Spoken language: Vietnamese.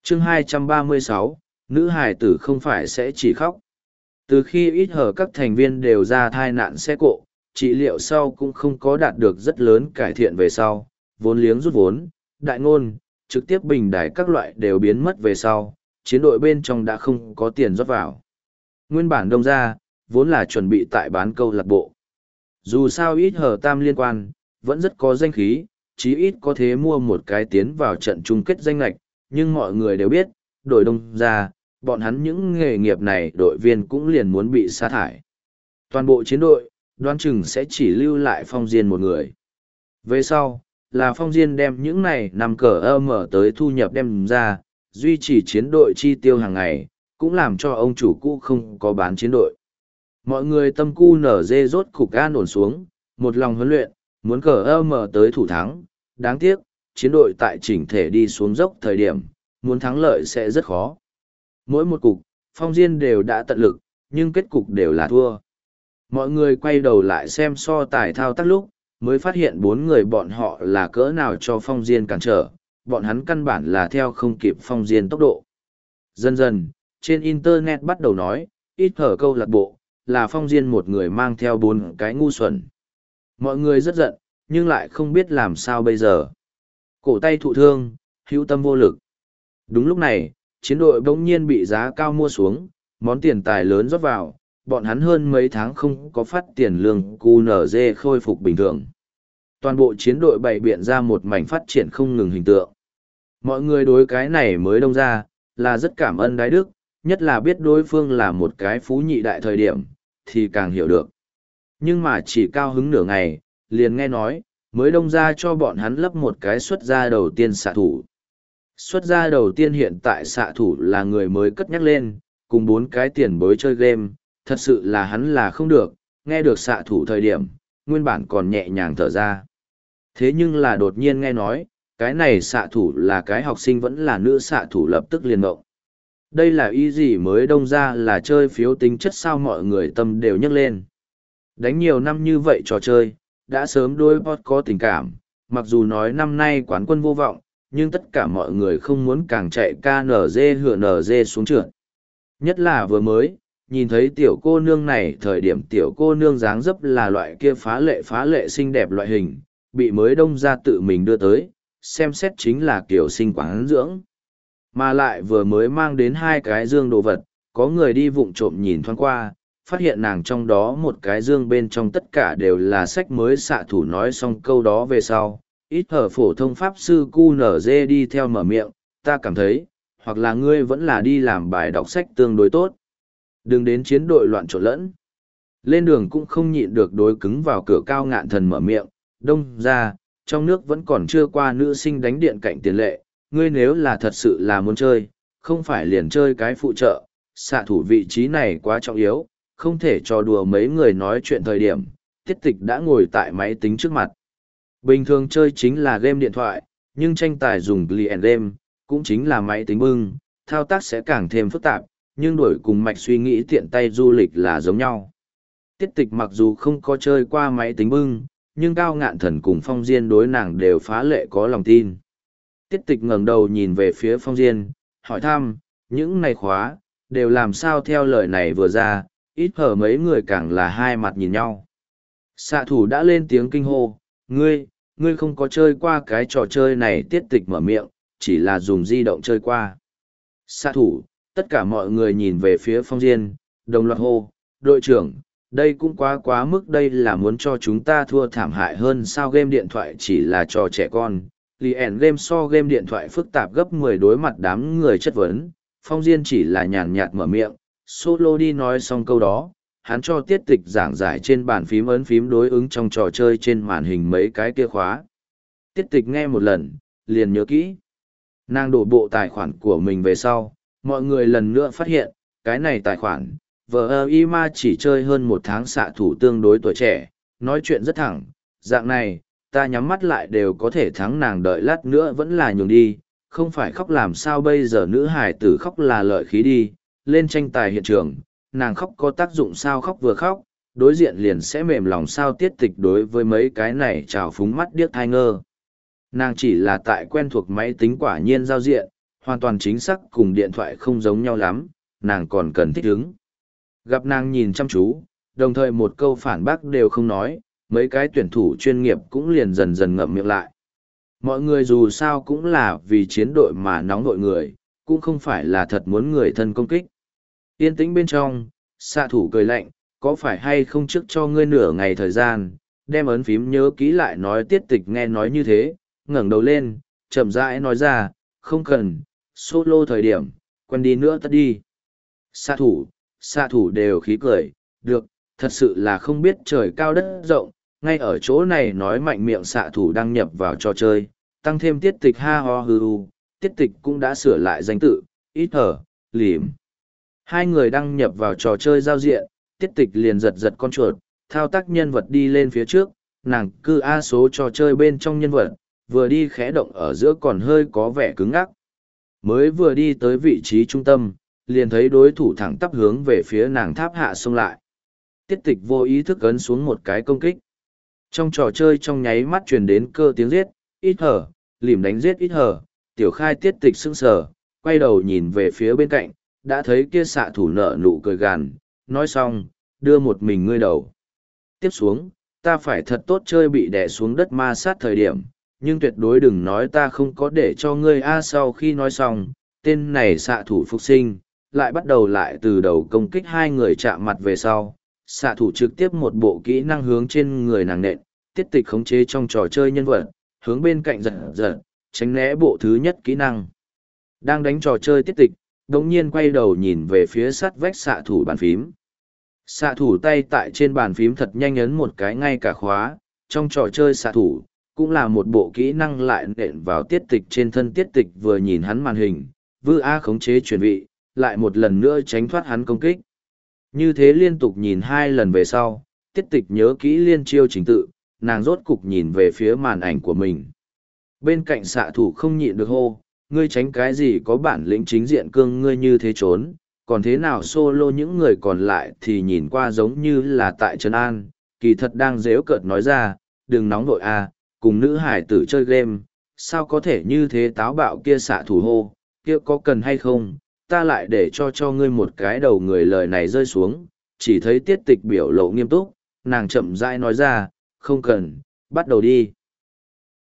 Chương 236, nữ hài tử không phải sẽ chỉ khóc. Từ khi ít hở các thành viên đều ra thai nạn xe cộ, trị liệu sau cũng không có đạt được rất lớn cải thiện về sau, vốn liếng rút vốn, đại ngôn, trực tiếp bình đài các loại đều biến mất về sau, chiến đội bên trong đã không có tiền rót vào. Nguyên bản đông ra, vốn là chuẩn bị tại bán câu lạc bộ. Dù sao ít hở tam liên quan, vẫn rất có danh khí, chí ít có thế mua một cái tiến vào trận chung kết danh lạch, nhưng mọi người đều biết, đội đông ra, bọn hắn những nghề nghiệp này đội viên cũng liền muốn bị sa thải. Toàn bộ chiến đội, đoán chừng sẽ chỉ lưu lại Phong Diên một người. Về sau, là Phong Diên đem những này nằm cờ mở tới thu nhập đem ra, duy trì chiến đội chi tiêu hàng ngày, cũng làm cho ông chủ cũ không có bán chiến đội. Mọi người tâm cu nở dê rốt cục an ổn xuống, một lòng huấn luyện, muốn cờ mở tới thủ thắng. Đáng tiếc, chiến đội tại chỉnh thể đi xuống dốc thời điểm, muốn thắng lợi sẽ rất khó. Mỗi một cục, Phong Diên đều đã tận lực, nhưng kết cục đều là thua. Mọi người quay đầu lại xem so tài thao tác lúc, mới phát hiện bốn người bọn họ là cỡ nào cho Phong Diên cản trở, bọn hắn căn bản là theo không kịp Phong Diên tốc độ. Dần dần, trên Internet bắt đầu nói, ít hở câu lạc bộ, là Phong Diên một người mang theo bốn cái ngu xuẩn. Mọi người rất giận, nhưng lại không biết làm sao bây giờ. Cổ tay thụ thương, hữu tâm vô lực. Đúng lúc này, chiến đội bỗng nhiên bị giá cao mua xuống, món tiền tài lớn rót vào, bọn hắn hơn mấy tháng không có phát tiền lương QNZ khôi phục bình thường. Toàn bộ chiến đội bày biện ra một mảnh phát triển không ngừng hình tượng. Mọi người đối cái này mới đông ra, là rất cảm ơn đái đức, nhất là biết đối phương là một cái phú nhị đại thời điểm, thì càng hiểu được. Nhưng mà chỉ cao hứng nửa ngày, liền nghe nói, mới đông ra cho bọn hắn lấp một cái xuất gia đầu tiên xạ thủ. Xuất gia đầu tiên hiện tại xạ thủ là người mới cất nhắc lên, cùng bốn cái tiền bối chơi game, thật sự là hắn là không được, nghe được xạ thủ thời điểm, nguyên bản còn nhẹ nhàng thở ra. Thế nhưng là đột nhiên nghe nói, cái này xạ thủ là cái học sinh vẫn là nữ xạ thủ lập tức liền ngộng. Đây là ý gì mới đông ra là chơi phiếu tính chất sao mọi người tâm đều nhấc lên. Đánh nhiều năm như vậy trò chơi, đã sớm đôi bot có tình cảm, mặc dù nói năm nay quán quân vô vọng, nhưng tất cả mọi người không muốn càng chạy KNG hựa NG xuống trượt. Nhất là vừa mới, nhìn thấy tiểu cô nương này thời điểm tiểu cô nương dáng dấp là loại kia phá lệ xinh đẹp loại hình, bị mới đông ra tự mình đưa tới, xem xét chính là kiểu sinh quán dưỡng. Mà lại vừa mới mang đến hai cái dương đồ vật, có người đi vụng trộm nhìn thoáng qua, phát hiện nàng trong đó một cái dương bên trong tất cả đều là sách mới xạ thủ nói xong câu đó về sau. Ít hở phổ thông pháp sư QNZ đi theo mở miệng, ta cảm thấy, hoặc là ngươi vẫn là đi làm bài đọc sách tương đối tốt. Đừng đến chiến đội loạn trộn lẫn. Lên đường cũng không nhịn được đối cứng vào cửa cao ngạn thần mở miệng, đông ra, trong nước vẫn còn chưa qua nữ sinh đánh điện cạnh tiền lệ, ngươi nếu là thật sự là muốn chơi, không phải liền chơi cái phụ trợ, xạ thủ vị trí này quá trọng yếu, không thể cho đùa mấy người nói chuyện thời điểm, tiết tịch đã ngồi tại máy tính trước mặt. Bình thường chơi chính là game điện thoại, nhưng tranh tài dùng client game, cũng chính là máy tính bưng, thao tác sẽ càng thêm phức tạp, nhưng đổi cùng mạch suy nghĩ tiện tay du lịch là giống nhau. Tiết tịch mặc dù không có chơi qua máy tính bưng, nhưng cao ngạn thần cùng Phong Diên đối nàng đều phá lệ có lòng tin. Tiết tịch ngẩng đầu nhìn về phía Phong Diên, hỏi thăm, những này khóa, đều làm sao theo lời này vừa ra, ít hở mấy người càng là hai mặt nhìn nhau. Xạ thủ đã lên tiếng kinh hô, ngươi không có chơi qua cái trò chơi này. Tiết tịch mở miệng, chỉ là dùng di động chơi qua. Xạ thủ, tất cả mọi người nhìn về phía Phong Diên, đồng loạt hô, đội trưởng, đây cũng quá mức, đây là muốn cho chúng ta thua thảm hại hơn sao? Game điện thoại chỉ là trò trẻ con, liền game so game điện thoại phức tạp gấp 10 đối mặt đám người chất vấn. Phong Diên chỉ là nhàn nhạt mở miệng, solo đi nói xong câu đó, hắn cho tiết tịch giảng giải trên bàn phím ấn phím đối ứng trong trò chơi trên màn hình mấy cái kia khóa. Tiết tịch nghe một lần, liền nhớ kỹ. Nàng đổ bộ tài khoản của mình về sau, mọi người lần nữa phát hiện, cái này tài khoản, VIMA chỉ chơi hơn một tháng xạ thủ tương đối tuổi trẻ, nói chuyện rất thẳng, dạng này, ta nhắm mắt lại đều có thể thắng nàng, đợi lát nữa vẫn là nhường đi, không phải khóc làm sao bây giờ? Nữ hải tử khóc là lợi khí đi, lên tranh tài hiện trường, nàng khóc có tác dụng sao? Khóc vừa khóc, đối diện liền sẽ mềm lòng sao? Tiết tịch đối với mấy cái này trào phúng mắt điếc thai ngơ. Nàng chỉ là tại quen thuộc máy tính quả nhiên giao diện, hoàn toàn chính xác cùng điện thoại không giống nhau lắm, nàng còn cần thích ứng. Gặp nàng nhìn chăm chú, đồng thời một câu phản bác đều không nói, mấy cái tuyển thủ chuyên nghiệp cũng liền dần dần ngậm miệng lại. Mọi người dù sao cũng là vì chiến đội mà nóng đội người, cũng không phải là thật muốn người thân công kích. Yên tĩnh bên trong, xạ thủ cười lạnh, có phải hay không trước cho ngươi nửa ngày thời gian, đem ấn phím nhớ kỹ lại nói. Tiết tịch nghe nói như thế, ngẩng đầu lên, chậm rãi nói ra, không cần, solo thời điểm, quen đi nữa tất đi. Xạ thủ đều khí cười, được, thật sự là không biết trời cao đất rộng, ngay ở chỗ này nói mạnh miệng. Xạ thủ đăng nhập vào trò chơi, tăng thêm tiết tịch ha ho hư u, tiết tịch cũng đã sửa lại danh tự, ít hở, lìm. Hai người đăng nhập vào trò chơi giao diện, tiết tịch liền giật giật con chuột, thao tác nhân vật đi lên phía trước, nàng cư A số trò chơi bên trong nhân vật, vừa đi khẽ động ở giữa còn hơi có vẻ cứng ngắc. Mới vừa đi tới vị trí trung tâm, liền thấy đối thủ thẳng tắp hướng về phía nàng tháp hạ xông lại. Tiết tịch vô ý thức ấn xuống một cái công kích. Trong trò chơi trong nháy mắt truyền đến cơ tiếng giết, ít hở, lìm đánh giết ít hở, tiểu khai tiết tịch sững sờ, quay đầu nhìn về phía bên cạnh, đã thấy kia xạ thủ nở nụ cười gằn, nói xong, đưa một mình ngươi đầu. Tiếp xuống, ta phải thật tốt chơi bị đè xuống đất ma sát thời điểm, nhưng tuyệt đối đừng nói ta không có để cho ngươi a. Sau khi nói xong, tên này xạ thủ phục sinh, lại bắt đầu lại từ đầu công kích. Hai người chạm mặt về sau, xạ thủ trực tiếp một bộ kỹ năng hướng trên người nàng nện, tiết tịch khống chế trong trò chơi nhân vật, hướng bên cạnh giật giật, tránh né bộ thứ nhất kỹ năng. Đang đánh trò chơi tiết tịch, đống nhiên quay đầu nhìn về phía sát vách xạ thủ bàn phím. Xạ thủ tay tại trên bàn phím thật nhanh ấn một cái ngay cả khóa, trong trò chơi xạ thủ, cũng là một bộ kỹ năng lại nện vào tiết tịch trên thân. Tiết tịch vừa nhìn hắn màn hình, vư A khống chế chuyển vị, lại một lần nữa tránh thoát hắn công kích. Như thế liên tục nhìn hai lần về sau, tiết tịch nhớ kỹ liên chiêu trình tự, nàng rốt cục nhìn về phía màn ảnh của mình. Bên cạnh xạ thủ không nhịn được hô, ngươi tránh cái gì, có bản lĩnh chính diện cương ngươi như thế trốn, còn thế nào solo. Những người còn lại thì nhìn qua giống như là tại Trấn An, kỳ thật đang dễu cợt nói ra, đừng nóng vội a, cùng nữ hải tử chơi game, sao có thể như thế táo bạo. Kia xạ thủ hô, kia có cần hay không, ta lại để cho ngươi một cái đầu người. Lời này rơi xuống, chỉ thấy tiết tịch biểu lộ nghiêm túc, nàng chậm rãi nói ra, không cần, bắt đầu đi.